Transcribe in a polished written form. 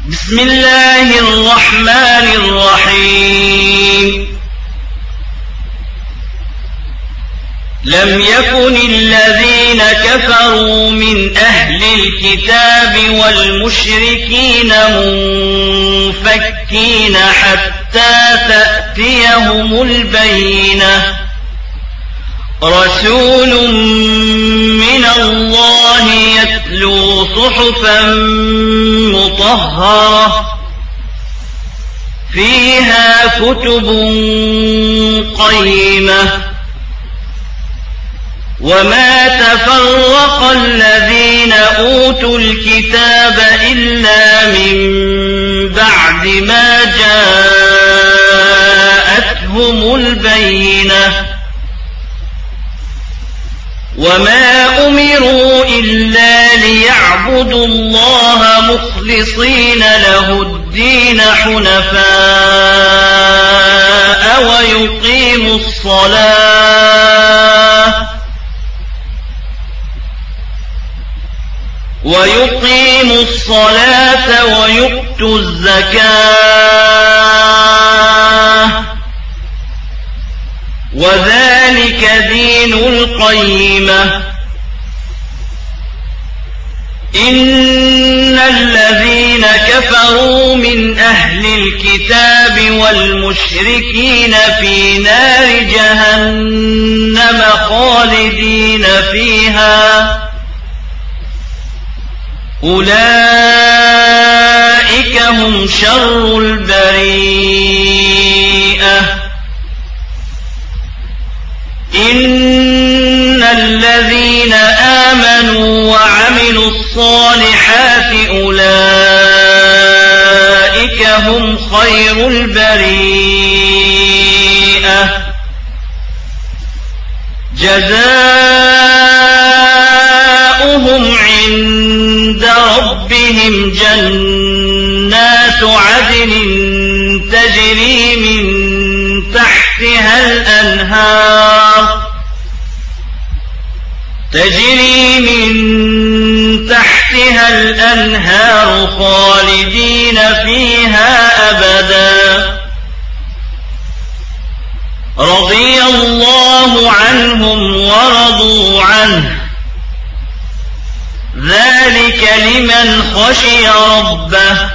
بسم الله الرحمن الرحيم. لم يكن الذين كفروا من أهل الكتاب والمشركين منفكين حتى تأتيهم البينة. رسول من الله يتلو صحفا مطهرة فيها كتب قيمة. وما تفرق الذين أوتوا الكتاب إلا من بعد ما جاءتهم البينة. وما أمروا إلا ليعبدوا الله مخلصين له الدين حنفاء ويقيموا الصلاة ويؤتوا الزكاة وذلك دين القيمة. إن الذين كفروا من أهل الكتاب والمشركين في نار جهنم خالدين فيها أولئك هم شر البريئة. إن الذين آمنوا وعملوا الصالحات أولئك هم خير البريئة. جزاؤهم عند ربهم جنات عدن تجري من تحتها الأنهار خالدين فيها أبدا. رضي الله عنهم ورضوا عنه ذلك لمن خشي ربه.